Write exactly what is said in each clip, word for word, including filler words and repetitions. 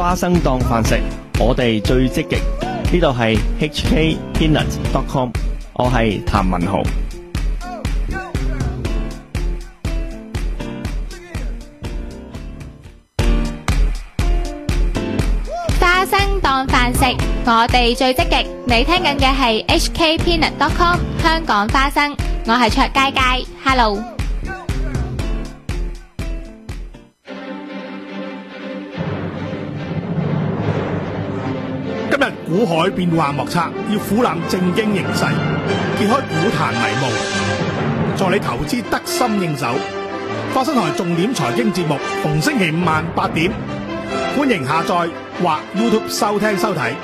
花生當飯食，我哋最積極。呢度係 H K Peanut dot com， 我係譚文豪。 花生當飯食，我哋最積極。你聽緊嘅係 H K Peanut dot com 香港花生，我係卓佳佳 ，Hello。 今日股海變幻莫測，要俯覽政經形勢，揭開股壇迷霧，助你投資得心應手。花生台重點財經節目，逢星期五晚八點，歡迎下載或 YouTube 收聽收睇。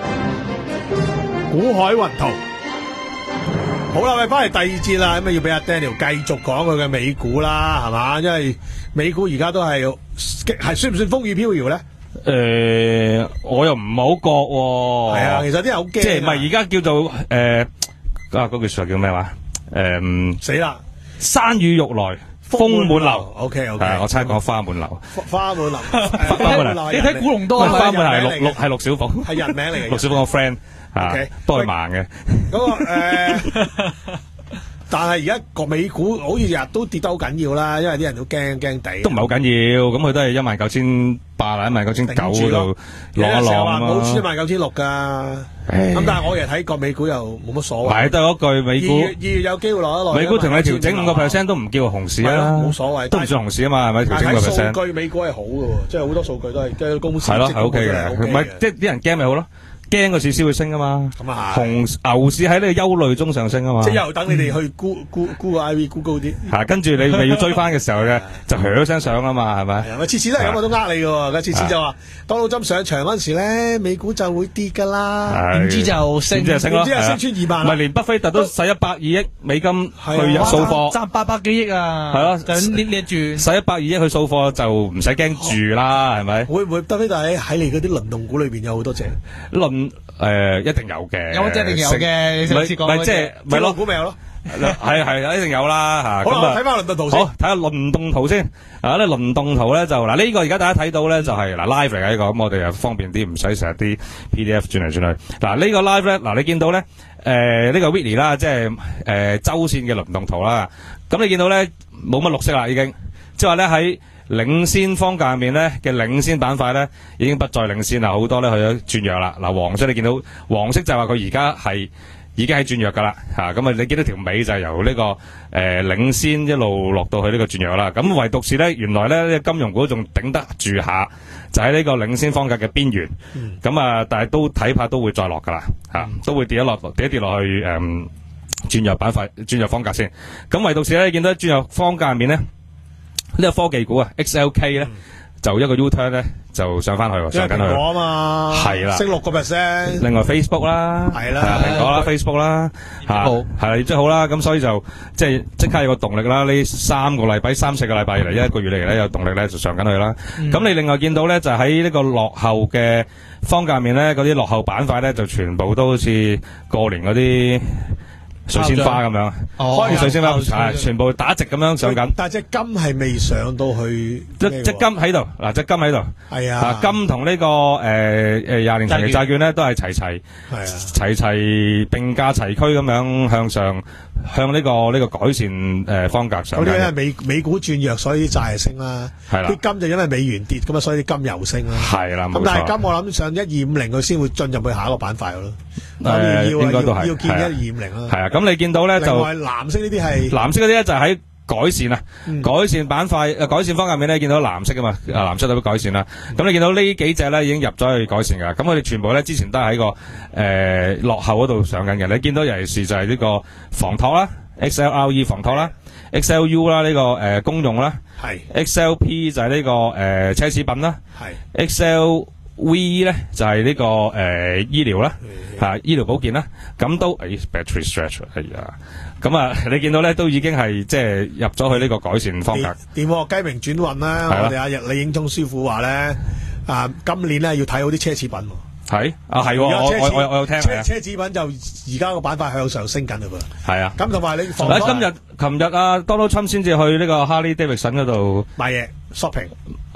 股海雲圖，好啦，我哋翻嚟第二節啦，咁啊要俾阿 Daniel 繼續講佢嘅美股啦，係嘛？因為美股而家都係係算唔算風雨飄搖咧？ 誒、呃，我又唔係好覺喎。 係啊，其實啲人好驚。即係唔係而家叫做誒、呃、啊嗰句說話叫咩話？誒、呃， 死啦！ 山雨欲來風滿樓。 O K O K， 我差講花滿樓。 花滿樓， 花滿樓。 你睇古龍多花滿係陸陸係陸小鳳， 係人名嚟嘅。 陸小鳳個 friend 啊，都係盲嘅。 嗰個誒。但係而家個美股好似日日都跌得好緊要啦，因為啲人都驚驚地。 都唔係好緊要，咁佢都係一萬九千八啦，一萬九千九嗰度落一落啊嘛。 冇穿一萬九千六㗎，咁但係我日睇個美股又冇乜所謂。 係都係嗰句美股。 二月二月有機會落一落。 美股同你調整五個 percent 都唔叫熊市啊， 冇所謂， 都唔算熊市啊嘛，係咪調整五個 percent？ 數據美股係好嘅喎，即係好多數據都係跟公司。 係咯，係 OK 嘅，唔係即係啲人驚咪好咯。驚個市先會升啊嘛， 咁啊熊牛市喺呢個憂慮中上升啊嘛， 即係又等你哋去沽沽沽個 I V 沽高啲， 係跟住你咪要追翻嘅時候嘅就響聲上啊嘛，係咪？ 係啊，次次都係咁，我都呃你嘅喎，佢次次就話當老針上場嗰陣時咧，美股就會跌㗎啦， 點知就升， 點知就升咯， 點知係升穿二萬， 唔係連巴菲特都使一百二億美金去掃貨， 爭八百幾億啊， 係咯， 就捏捏住使一百二億去掃貨就唔使驚住啦，係咪？ 會唔會巴菲特喺喺你嗰啲輪動股裏邊有好多隻輪誒？一定有嘅， 有一定有嘅，上次講咪即係咪咯？股咪有咯， 係係一定有啦吓。 好啦，睇翻輪動圖先。 好，睇下輪動圖先。啊，呢輪動圖咧就嗱呢個而家大家睇到咧就係嗱 live 嚟嘅呢個，咁我哋又方便啲，唔使成日啲 P D F 轉嚟轉去。嗱呢個 live 咧，嗱你見到咧誒呢個 weekly 啦，即係誒周線嘅輪動圖啦。咁你見到咧冇乜綠色啦，已經即係話咧喺領先方價入面咧嘅領先板塊咧已經不再領先啦，好多咧去咗轉弱啦。嗱，黃色你見到黃色就係話佢而家係已經係轉弱噶啦嚇，咁啊你見到條尾就係由呢、這個誒、呃、領先一路落到去呢個轉弱啦。咁唯獨是咧原來咧金融股仲頂得住下，就喺呢個領先方價嘅邊緣。咁、嗯、啊，但係都睇怕都會再落噶啦嚇，都會跌一落跌一跌落去誒、嗯、轉弱板塊轉弱方價先。咁唯獨是咧你見到轉弱方價入面咧。呢個科技股啊 ，X L K 咧、嗯、就一個 U-turn 咧就上翻去，上緊去。蘋果啊嘛， 係啦， 升六個 percent。 另外 Facebook 啦， 係啦， 蘋果啦 ，Facebook 啦，吓係啦，業績好啦，咁所以就即係即刻有個動力啦。呢三個禮拜、三四個禮拜以嚟，一個月嚟咧有動力咧就上緊去啦。咁、嗯、你另外見到咧就喺呢個落後嘅方價面咧，嗰啲落後板塊咧就全部都好似過年嗰啲水仙花咁樣， 哦， 水仙花係全部打直咁樣上緊。 但係隻金係未上到去， 隻隻金喺度，嗱隻金喺度。係啊，金同呢個誒誒廿年長期債券咧都係齊齊，齊齊並駕齊驅咁樣向上，向呢個呢個改善誒方格上。嗰啲因為美美股轉弱，所以啲債係升啦。係啦，啲金就因為美元跌咁啊，所以啲金又升啦。 係啦， 咁但係金我諗上一二五零佢先會進入去下一個板塊咯。 誒，應該都係要見一二五零啦。 係啊，咁你見到咧就藍色呢啲係藍色嗰啲咧就喺改善啊，改善板塊誒改善方向面咧見到藍色噶嘛，啊藍色代表改善啦。咁你見到呢幾隻咧已經入咗去改善噶，咁佢哋全部咧之前都係喺個誒落後嗰度上緊嘅。你見到尤其是就係呢個房託啦 ，X L R E 房託啦 ，X L U 啦呢個誒公用啦，係 X L P 就係呢個誒奢侈品啦，係 X L V 咧就係呢個誒醫療啦，吓醫療保健啦，咁都誒 battery stretch 係啊，咁啊你見到咧都已經係即係入咗去呢個改善方格。 點雞鳴轉運啦，我哋阿日李英忠師傅話咧，啊今年咧要睇好啲奢侈品。 係啊係，我我我我有聽。 奢奢侈品就而家個板塊向上升緊嘞噃。係啊，咁同埋你嗱今日琴日啊 Donald Trump 先至去呢個 Harley Davidson 嗰度買嘢 shopping。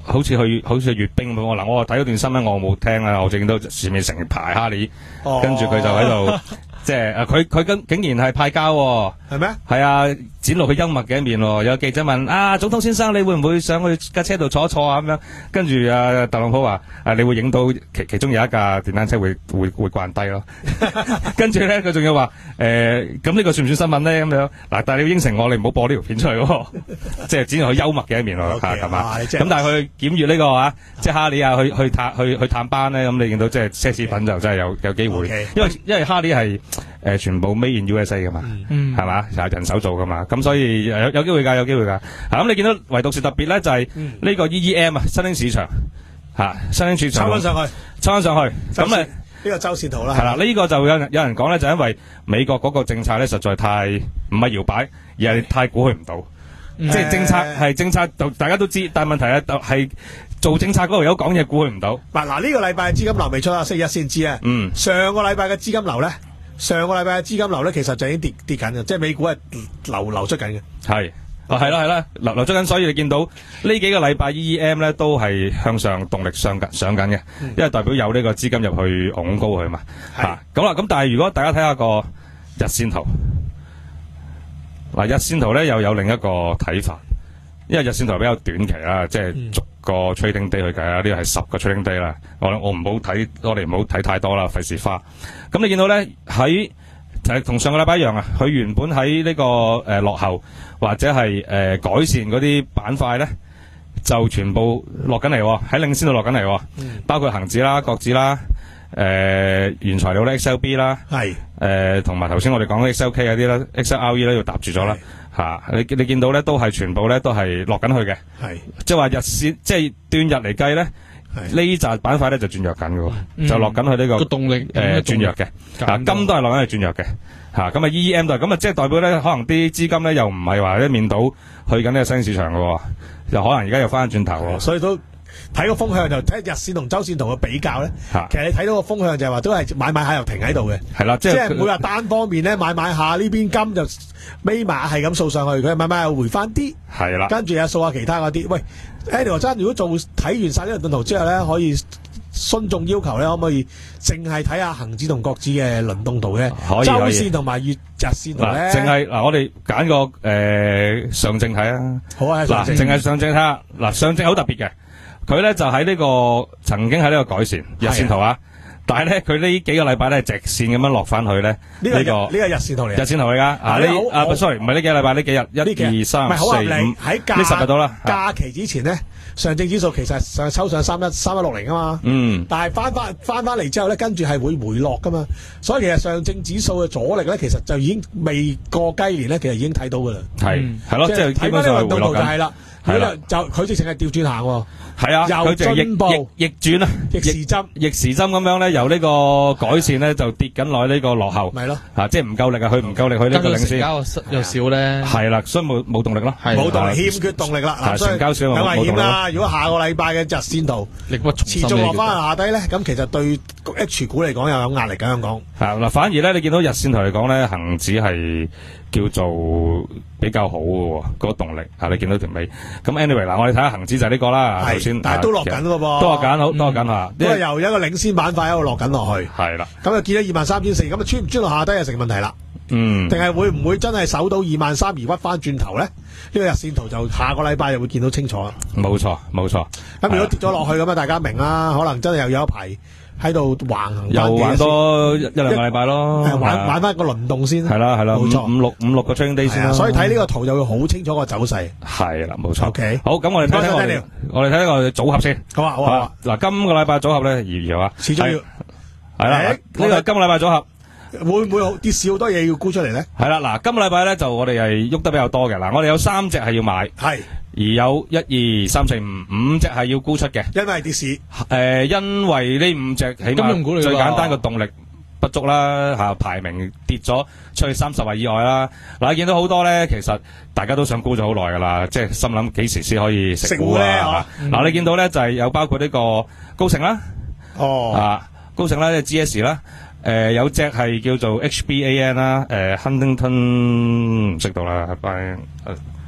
好似去好似去閱兵咁喎。嗱，我睇嗰段新聞我冇聽啦，我就見到前面成排哈利， 哦跟住佢就喺度。即係誒，佢佢竟竟然係派膠喎， 係咩？ 係啊，展露佢幽默嘅一面喎。有記者問啊，總統先生，你會唔會上去架車度坐一坐啊？咁樣，跟住啊，特朗普話啊，你會影到其其中有一架電單車會會會慣低咯。跟住咧，佢仲要話誒，咁呢個算唔算新聞咧？咁樣嗱，但係你要應承我，你唔好播呢條片出嚟喎。即係展露佢幽默嘅一面喎，嚇係嘛？咁但係佢檢閲呢個啊，即係哈利啊，去去探去去探班咧，咁你見到即係奢侈品就真係有有機會，因為因為哈利係。誒、呃、全部 made in U S A 噶嘛， 嗯， 係嘛，係人手做噶嘛，咁所以有有機會㗎，有機會㗎。嚇、啊、咁你見到唯獨是特別咧，就係、是、呢個 E E M 啊，新興市場嚇、啊，新興市場抽翻上去， 抽翻上去，咁誒呢個周線圖啦， 係啦，呢、這個就有人有人講咧，就因為美國嗰個政策咧，實在太唔係搖擺，而係太估佢唔到， 嗯、 即係政策係政策，就大家都知，但係問題咧就係做政策嗰度有講嘢估佢唔到。 嗱嗱，呢個禮拜資金流未出啊，星期一先知啊。 嗯， 上個禮拜嘅資金流咧。上個禮拜嘅資金流咧，其實就已經跌跌緊嘅，即係美股係流流出緊嘅。 係，啊係啦係啦，流流出緊，所以你見到呢幾個禮拜 E E M 咧都係向上動力上緊上緊嘅，嗯、因為代表有呢個資金入去拱高佢嘛。嚇，咁啦，咁但係如果大家睇下個日線圖，嗱日線圖咧又有另一個睇法，因為日線圖比較短期啦，即係逐個 trading day 去計啦，呢個係十個 trading day 啦。我我唔好睇，我哋唔好睇太多啦，費事花。咁你見到咧喺就係同上個禮拜一樣啊，佢原本喺呢、這個誒、呃、落後或者係誒、呃、改善嗰啲板塊咧，就全部落緊嚟喎，喺領先度落緊嚟喎，嗯、包括恒指啦、國指啦、誒、呃、原材料咧 X L B 啦，係誒同埋頭先我哋講嘅 X L K 嗰啲啦 X L R E 咧要搭住咗啦。吓，你你見到咧都係全部咧都係落緊去嘅，係即係話日線即係段日嚟計咧，呢紮板塊咧就轉弱緊嘅，嗯、就落緊去呢個個動力誒轉弱嘅，啊金都係落緊去轉弱嘅，吓咁啊 E E M 都係咁啊，即係代表咧可能啲資金咧又唔係話一面倒去緊呢個新市場嘅，又可能而家又翻轉頭， 所以都。睇個風向就睇日線同周線圖嘅比較咧，啊、其實你睇到個風向就係話都係買買下又停喺度嘅，係啦，即係唔會話單方面咧買買下呢邊金就尾碼係咁掃上去，佢買買又回翻啲，係啦，跟住又掃下其他嗰啲。喂 Andy 真如果做睇完晒呢個輪圖之後咧，可以順眾要求咧，可唔可以淨係睇下恒指同國指嘅輪動圖嘅周線同埋月日線圖咧？ 淨係嗱，我哋揀個誒上證睇啊，好啊，嗱，淨係上證睇下，嗱，上證好特別嘅。佢咧就喺呢、這個曾經喺呢個改善日線圖啊，但係咧佢呢幾個禮拜咧直線咁樣落翻去咧呢、這個呢、這個日線圖嚟，日線圖嚟噶啊呢啊 sorry 唔係呢幾個禮拜呢幾日一二三四五喺假呢十日到啦，假期之前咧上證指數其實上抽上三一三一六零啊嘛，嗯，但係翻翻翻翻嚟之後咧跟住係會回落噶嘛，所以其實上證指數嘅阻力咧其實就已經未過雞年咧，其實已經睇到噶啦，係係咯，即係基本上係回落緊，係啦，係啦，就佢直情係調轉行。係啊，佢就逆逆逆轉啊，逆時針，逆時針咁樣咧，由呢個改善咧就跌緊落呢個落後，係咯，吓即係唔夠力啊，佢唔夠力，佢呢個領先，成交又少咧，係啦，所以冇冇動力咯，冇動力，欠缺動力啦，嗱，成交少，有危險啦。如果下個禮拜嘅日線圖持續落翻下低咧，咁其實對 H 股嚟講又有壓力嘅香港。係嗱，反而咧你見到日線圖嚟講咧，恒指係叫做比較好嘅嗰個動力吓，你見到條尾。咁 anyway 嗱，我哋睇下恒指就係呢個啦。但係都落緊嘅噃，都落緊，好，都落緊吓。因為由一個領先板塊一路落緊落去，係啦。咁就見到二萬三千四，咁啊穿唔穿落下低就成問題啦。嗯，定係會唔會真係守到二萬三而屈翻轉頭咧？呢個日線圖就下個禮拜就會見到清楚啦。冇錯，冇錯。咁如果跌咗落去咁啊，大家明啦，可能真係又有一排喺度橫行，又玩多一一兩個禮拜咯，玩玩翻個輪動先。係啦係啦，冇錯，五六五六個 trading day 先啦。所以睇呢個圖就會好清楚個走勢。係啦，冇錯。OK，好，咁我哋睇睇我哋我哋睇一個組合先。好啊好啊。嗱，今個禮拜組合咧，如如啊，始終要係啦。呢個今個禮拜組合會唔會好跌市好多嘢要沽出嚟咧？係啦，嗱，今個禮拜咧就我哋係喐得比較多嘅。嗱，我哋有三隻係要買，係。而有一二三四五五隻係要沽出嘅，因為跌市。誒、呃，因為呢五隻起碼最簡單嘅動力不足啦，吓、啊、排名跌咗出去三十位以外啦。嗱、啊，見到好多咧，其實大家都想沽咗好耐噶啦，即係心諗幾時先可以食股咧？嗱、嗯啊，你見到咧就係、是、有包括呢個高盛啦，哦，啊，高盛啦，即係 G S 啦，誒、呃，有隻係叫做 H B A N 啦，誒 Huntington 唔識到啦，拜。係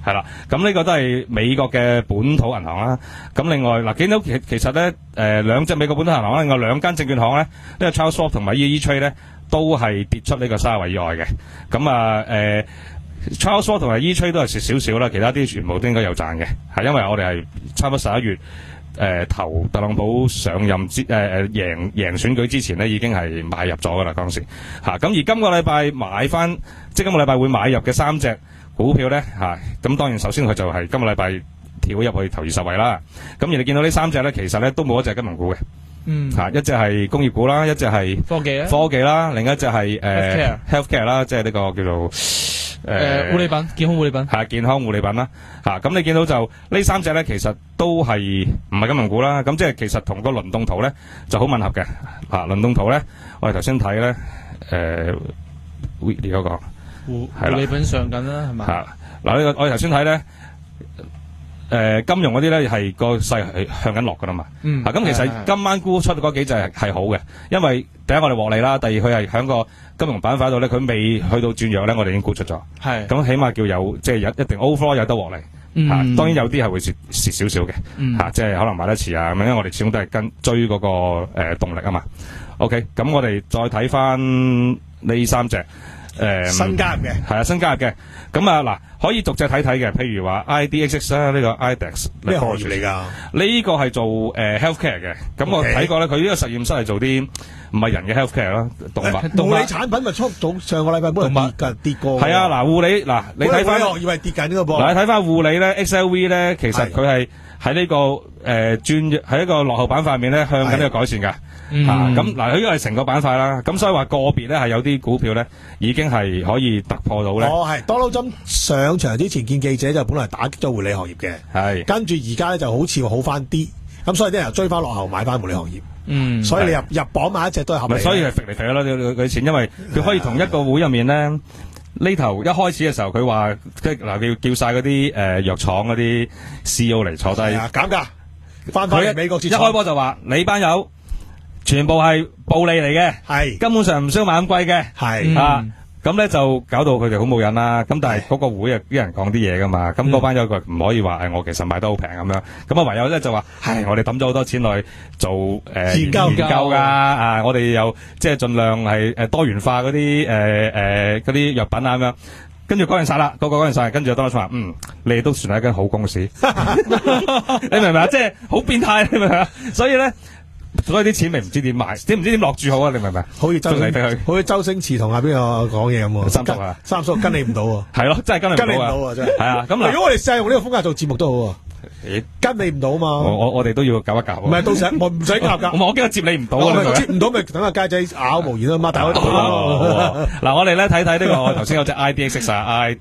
係啦，咁呢個都係美國嘅本土銀行啦。咁另外嗱，見到其其實咧，誒兩隻美國本土銀行啦，另外兩間證券行咧，呢個 Charles Schwab 同埋 E-Trade 咧，都係跌出呢個三十位以外嘅。咁啊誒 Charles Schwab 同埋 E-Trade 都係蝕少少啦，其他啲全部都應該有賺嘅，係因為我哋係差唔多十一月。誒、呃、投特朗普上任之誒誒贏贏選舉之前咧，已經係買入咗噶啦當時嚇。咁、啊、而今個禮拜買翻，即係今個禮拜會買入嘅三隻股票咧嚇。咁、啊、當然首先佢就係今個禮拜跳入去頭二十位啦。咁而你見到呢三隻咧，其實咧都冇一隻金融股嘅。嗯。嚇、啊，一隻係工業股啦，一隻係科技啊， 科技啦，另一隻係誒 healthcare healthcare 啦，即係呢個叫做。誒、 呃、護理品，健康護理品係健康護理品啦，嚇咁你見到就呢三隻咧，其實都係唔係金融股啦，咁即係其實同個輪動圖咧就好吻合嘅嚇。輪動圖咧，我哋頭先睇咧誒 Weekly 嗰個護護理品上緊啦，係嘛？ 嚇嗱呢個我哋頭先睇咧誒金融嗰啲咧係個勢係向緊落噶啦嘛， 嗯嚇咁其實今晚沽出嗰幾隻係好嘅，因為第一我哋獲利啦，第二佢係喺個金融板塊度咧，佢未去到轉弱咧，我哋已經沽出咗。係咁，起碼叫有即係有一定 overflow 有得獲利。嗯、啊，當然有啲係會蝕蝕少少嘅。嗯、啊，即係可能買得遲啊咁樣，因為我哋始終都係跟追嗰、那個誒、呃、動力啊嘛。OK，咁我哋再睇翻呢三隻誒、呃、 新加入嘅係啊，新加入嘅。咁啊嗱，可以逐隻睇睇嘅，譬如話 I D X X 啦，呢個 I D E X 咩行業嚟㗎？ 呢個係做誒、呃、healthcare 嘅。咁我睇過咧，佢呢個實驗室係做啲。唔係人嘅 healthcare 咯，動物護理產品咪出早上個禮拜本來跌跌過。 係啊，嗱護理嗱，你睇翻行業係跌緊呢個噃。 嗱，你睇翻護理咧 ，X L V 咧，其實佢係喺呢個誒轉喺一個落後板塊面咧，向緊呢個改善㗎。嚇咁嗱，佢呢個係成個板塊啦。咁所以話個別咧係有啲股票咧已經係可以突破到咧。 哦，係 Donald Trump上場之前見記者就本來打擊咗護理行業嘅，係跟住而家咧就好似好翻啲，咁所以啲人又追翻落後買翻護理行業。嗯，所以你入入榜買一隻都係合理。 所以係肥嚟肥咯，佢佢錢，因為佢可以同一個會入面咧，呢頭一開始嘅時候佢話即係嗱，叫叫晒嗰啲誒藥廠嗰啲 C E O 嚟坐低減價，翻返嚟美國設廠。 一開波就話你班友全部係暴利嚟嘅，係根本上唔需要買咁貴嘅，係啊。咁咧就搞到佢哋好冇癮啦。咁但係嗰個會啊啲人講啲嘢噶嘛，咁嗰班友佢唔可以話誒我其實買得好平咁樣。咁啊唯有咧就話，唉我哋抌咗好多錢落去做誒、呃、研究研究噶啊！我哋又即係盡量係誒多元化嗰啲誒誒嗰啲藥品啊咁樣。跟住講完晒啦，個個講完晒，跟住當初話嗯，你哋都算係一間好公司，你明唔明啊？即係好變態，你明唔明啊？所以咧。所以啲錢咪唔知點買，點唔知點落住好啊？你明唔明？好似周星馳，好似周星馳同阿邊個講嘢咁喎。三叔啊，三叔跟你唔到喎。係咯，真係跟你跟你唔到啊！真係。係啊，咁如果我哋試下用呢個風格做節目都好喎。跟你唔到嘛？我我我哋都要搞一搞。唔係，到時我唔使夾㗎。我驚我接你唔到啊！接唔到咪等阿街仔咬無言咯，擘大口咯。嗱，我哋咧睇睇呢個頭先有隻 I D X X 啊 ，I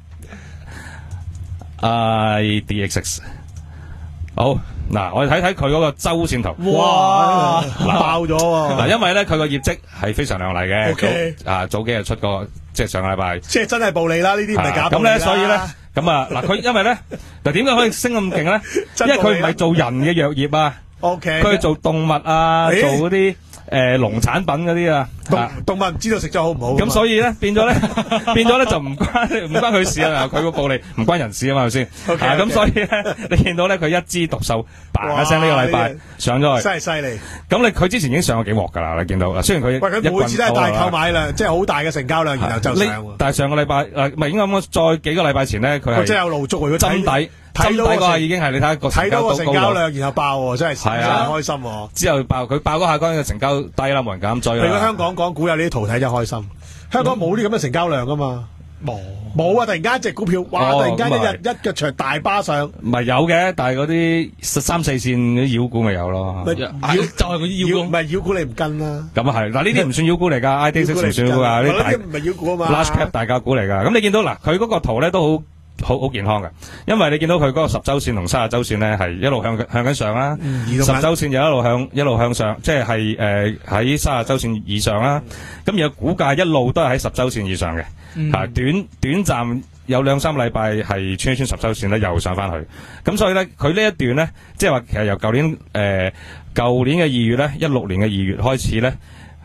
I D X X。好嗱，我哋睇睇佢嗰個周線圖。哇，爆咗喎！嗱，因為咧佢個業績係非常亮麗嘅。O K，啊，早幾日出過，即係上個禮拜。即係真係暴利啦！呢啲唔係假暴利啦。咁咧，所以咧，咁啊，嗱，佢因為咧，嗱，點解可以升咁勁咧？因為佢唔係做人嘅藥業啊。O K，佢係做動物啊，做嗰啲。誒，農產品嗰啲啊，動動物唔知道食咗好唔好，咁所以咧變咗咧，變咗咧就唔關唔關佢事啊，佢個暴利唔關人事啊嘛，係咪先？啊，咁所以咧，你見到咧佢一枝獨秀，嘭一聲呢個禮拜上咗去，真係犀利。咁你佢之前已經上過幾鑊噶啦，你見到啦，雖然佢喂佢每次都係大購買量，即係好大嘅成交量，然後就上。但係上個禮拜誒，唔係應該咁講，再幾個禮拜前咧，佢係真係有露足喎，針底。針底嗰下已經係你睇下個睇到個成交量，然後爆喎，真係真係開心喎。之後爆佢爆嗰下嗰陣嘅成交低啦，冇人敢追啦。如果香港港股有呢啲圖睇真開心，香港冇啲咁嘅成交量噶嘛，冇冇啊！突然間一隻股票，哇！突然間一日一腳長大巴上，唔係有嘅，但係嗰啲三四線啲妖股咪有咯。妖就係嗰啲妖股，唔係妖股你唔跟啦。咁啊係嗱，呢啲唔算妖股嚟㗎 ，I D X 唔算妖股啊，呢啲大唔係妖股啊嘛 ，large cap 大價股嚟㗎。咁你見到嗱，佢嗰個圖咧都好。好好健康嘅，因為你見到佢嗰個十周線同三十周線咧係一路向向緊上啦，嗯、十周線就一路向一路向上，即係係誒喺三十周線以上啦。咁、嗯、而個股價一路都係喺十周線以上嘅，嚇、嗯啊、短短暫有兩三禮拜係穿一穿十周線咧，又上翻去。咁所以咧，佢呢一段咧，即係話其實由舊年誒舊、呃、年嘅二月咧，一六年嘅二月開始咧。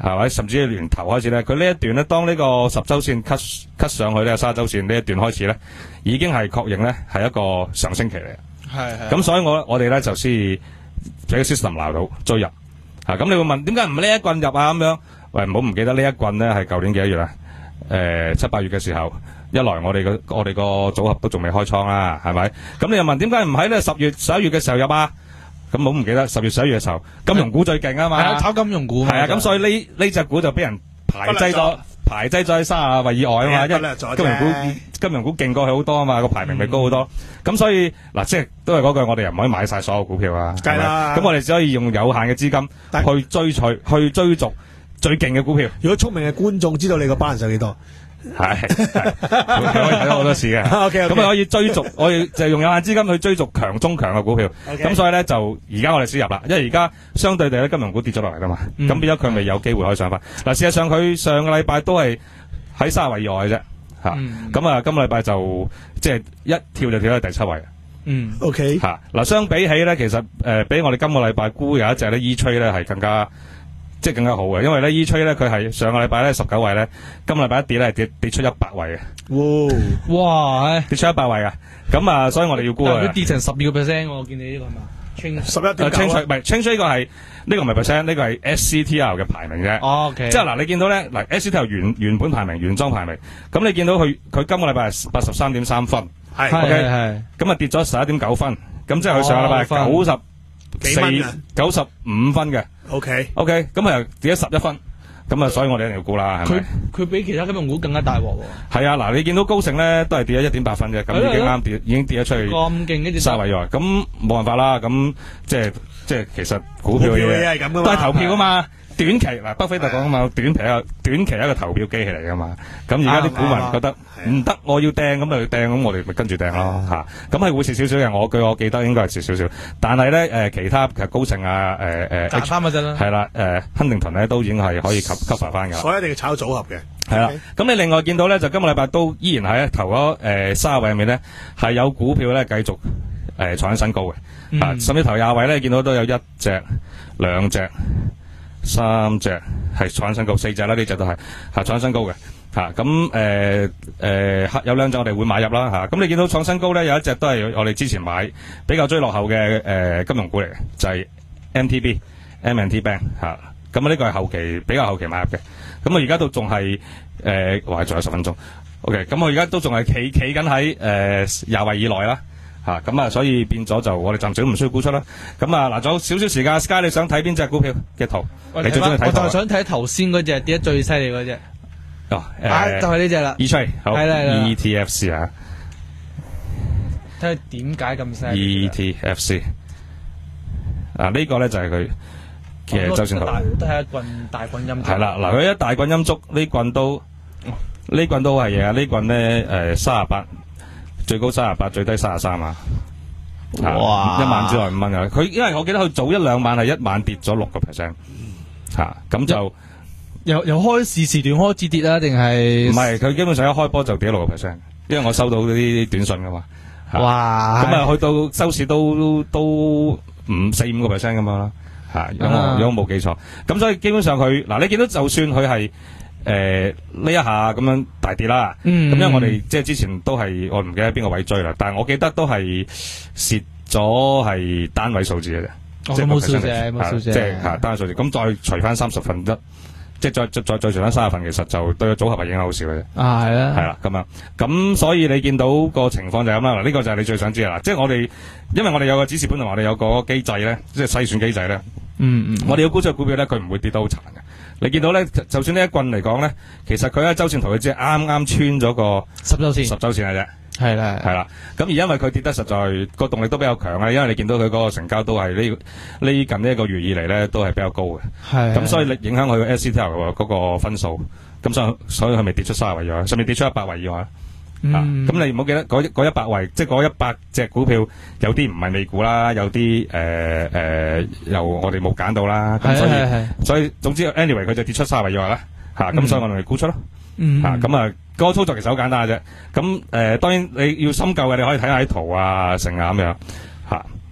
係咪？甚至年頭開始咧，佢呢一段咧，當呢個十周線 cut cut 上去呢個沙周線呢一段開始咧，已經係確認咧係一個上升期嚟嘅。 係係。 咁所以我我哋咧就先俾個 system 鬧到追入。啊，咁你會問點解唔呢一棍入啊？咁樣，喂，唔好唔記得呢一棍咧係舊年幾多月啊？誒七八月嘅時候，一來我哋個我哋個組合都仲未開倉啦，係咪？咁你又問點解唔喺呢十月十一月嘅時候入啊？咁冇唔記得十月十一月嘅時候，金融股最勁啊嘛， 係啊，炒金融股。 係啊，咁所以呢呢隻股就俾人排擠咗，排擠咗喺三十位以外啊嘛，因為金融股金融股勁過佢好多啊嘛，個排名咪高好多。咁所以嗱，即係都係嗰句，我哋又唔可以買晒所有股票啊。 梗係啦。 咁我哋只可以用有限嘅資金去追隨去追逐最勁嘅股票。 如果聰明嘅觀眾知道你個 balance 有幾多？ 係，佢可以睇到好多事嘅。 O K， 咁啊可以追逐，我哋就用有限資金去追逐強中強嘅股票。咁所以咧就而家我哋先入啦，因為而家相對地咧金融股跌咗落嚟噶嘛，咁變咗佢咪有機會可以上翻。嗱，事實上佢上個禮拜都係喺三十位以外嘅啫，吓。咁啊，今個禮拜就即係一跳就跳到第七位。 嗯 ，O K， 吓。嗱，相比起咧，其實誒比我哋今個禮拜估有一隻咧 E-Trade 咧係更加。即係更加好嘅，因為咧 E-Trade 咧佢係上個禮拜咧十九位咧，今個禮拜一跌咧跌跌出一百位嘅。 哇！哇！ 跌出一百位啊！咁啊，所以我哋要估啊。 佢跌成十二個 percent，我見你呢個係嘛？ 十一點九。 唔係 change 呢個係呢個唔係 percent， 呢個係 S C T L 嘅排名啫。 哦 ，OK。 即係嗱，你見到咧嗱 S C T L 原原本排名原裝排名，咁你見到佢佢今個禮拜係八十三點三分， 係 ，OK， 係。 咁啊跌咗十一點九分，咁即係佢上個禮拜係九十。四九十五分嘅 ，OK OK， 咁啊跌咗十一分，咁啊所以我哋一定要估啦，係咪？ 佢佢比其他金融股更加大鑊喎。 係啊，嗱，你見到高盛咧都係跌咗一點八分啫，咁已經啱跌，已經跌咗出去咁勁嘅跌三位以外，咁冇辦法啦，咁即係即係其實股票嘅嘢都係投票啊嘛。短期嗱，巴菲特講啊嘛，短期一個短期一個投票機器嚟噶嘛。咁而家啲股民覺得唔得，我要掟咁咪掟，咁我哋咪跟住掟咯嚇。咁係會蝕少少嘅，我據我記得應該係蝕少少。但係咧誒，其他其實高盛啊誒誒， 賺翻嗰陣啦。 係啦誒，亨廷頓咧都已經係可以 cover 翻㗎。 所以一定要炒組合嘅。 係啦，咁你另外見到咧，就今個禮拜都依然喺頭嗰誒三十位入面咧，係有股票咧繼續誒創新高嘅。啊，甚至頭廿位咧，見到都有一隻、兩隻。三隻係創新高，四隻啦，呢隻都係吓創新高嘅吓。咁誒誒，有兩隻我哋會買入啦吓。咁、啊、你見到創新高咧，有一隻都係我哋之前買比較追落後嘅誒、呃、金融股嚟嘅，就係、是、M T B、M and T Bank 吓。咁啊呢個係後期比較後期買入嘅。咁啊而家都仲係誒，話仲有十分鐘。OK， 咁我而家都仲係企企緊喺誒廿位以內啦。吓咁啊，所以變咗就我哋暫時都唔需要估出啦。咁啊，嗱，仲有少少時間 ，Sky 你想睇邊隻股票嘅圖？你最中意睇圖？ 我就係想睇頭先嗰隻跌得最犀利嗰隻。 哦，誒、 啊，就係呢隻啦。 E-Trade 好， 係啦係啦 E T F C 啊。 睇下點解咁犀利 ？E T F C 啊，呢、這個咧就係佢嘅周線圖。 都係一棍大棍陰燭。 係啦，嗱，佢一大棍陰燭，呢棍都呢棍都係嘢啊！呢棍咧誒三十八。最高三十八，最低三十三啊！哇！一晚之內五蚊啊！佢因為我記得佢早一兩晚係一晚跌咗六個 percent， 吓咁就由由開市時段開始跌啦，定係唔係？佢基本上一開波就跌咗六個 percent， 因為我收到嗰啲短信噶嘛。 哇！ 咁啊，去到收市都都五四五個 percent 咁樣啦，吓如果我如果冇記錯，咁所以基本上佢嗱，你見到就算佢係。誒，呢、呃、一下咁樣大跌啦，咁、嗯、因為我哋即係之前都係我唔記得邊個位追啦，但係我記得都係蝕咗係單位數字嘅啫， 哦、即係冇數字，冇數字， 即係吓單位數字，咁再除翻三十分一，即係再再再再除翻三十分，其實就對個組合係影響好少嘅啫。 啊，係啦， 係啦，咁樣，咁所以你見到個情況就係咁啦。嗱，呢個就係你最想知啦，即係我哋，因為我哋有個指示本同我哋有個機制咧，即係篩選機制咧。 嗯嗯， 我哋要估出個股票咧，佢唔會跌得好殘嘅。你見到咧，就算呢一棍嚟講咧，其實佢喺周線圖佢只係啱啱穿咗個十周線， 十周線嘅啫。 係啦， 係啦。咁而因為佢跌得實在個動力都比較強啊，因為你見到佢嗰個成交都係呢呢近呢一個月以嚟咧都係比較高嘅。係。咁所以影響佢嘅 S C T L 嗰個分數，咁所以所以佢咪跌出三十位以外，甚至跌出一百位以外。嗯。咁、啊、你唔好記得嗰嗰一百位，即係嗰一百隻股票，有啲唔係美股啦，有啲誒誒，又我哋冇揀到啦。咁所以所以總之 anyway 佢就跌出三十位以外啦。吓、啊，咁、嗯、所以我哋咪估出咯。嗯。吓，咁啊，嗰、那個操作其實好簡單嘅啫。咁誒、呃，當然你要深究嘅，你可以睇下啲圖啊，成啊咁樣。吓、啊，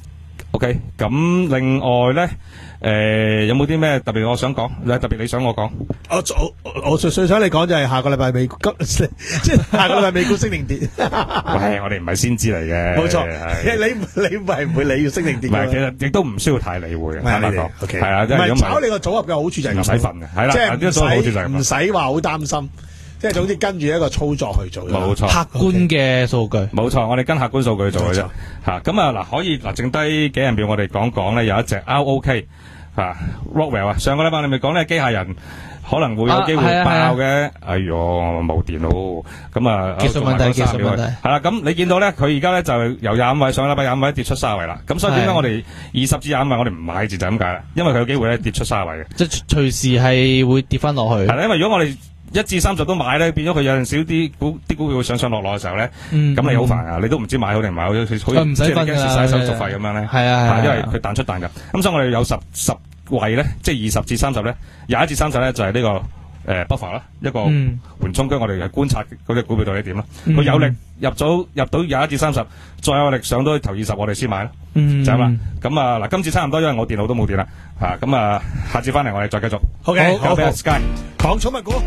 OK，咁另外咧，誒有冇啲咩特別我想講？特別你想我講？ 我我我最最想你講就係下個禮拜美股，即係下個禮拜美股升定跌。 喂，我哋唔係先知嚟嘅， 冇錯。你你唔係唔會理要升定跌？ 唔係，其實亦都唔需要太理會嘅。坦白講，OK，係啊， 唔係炒你個組合嘅好處就係唔使瞓嘅，係啦， 即係呢個好處就係唔使話好擔心。即係總之跟住一個操作去做， 冇錯， 客觀嘅數據， 冇錯，我哋跟客觀數據做嘅啫。嚇咁啊嗱，可以嗱，剩低幾人秒我哋講講咧，有一隻 R O K 嚇 Rockwell 啊，上個禮拜你咪講咧機械人可能會有機會爆嘅，哎呦冇電腦咁啊， 技術問題，技術問題係啦。咁你見到咧，佢而家咧就由廿五位上個禮拜廿五位跌出卅位啦。咁所以點解我哋二十至廿五位我哋唔買住就咁解啦？因為佢有機會咧跌出卅位嘅， 即係隨時係會跌翻落去。 係啦，因為如果我哋一至三十都買咧，變咗佢有陣時啲股啲股票會上上落落嘅時候咧，咁、嗯、你好煩啊！你都唔知買好定唔買好，好似好似即係驚蝕晒手續費咁樣咧。係啊係因為佢彈出彈入。咁所以我哋有十十位咧，即係二十至三十咧，廿一至三十咧就係呢、這個誒、呃、buffer 啦，一個緩衝區。我哋係觀察嗰隻股票到底點咯。佢、嗯、有力入咗入到廿一至三十，再有力上到頭二十，我哋先買咯。嗯、就咁啦。咁啊嗱，今次差唔多，因為我電腦都冇電啦。嚇咁啊，下次翻嚟我哋再繼續。 OK， 好，俾 Sky 講寵物股。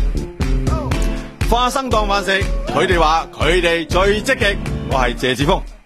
花生當飯食，佢哋話佢哋最積極，我係謝志峰。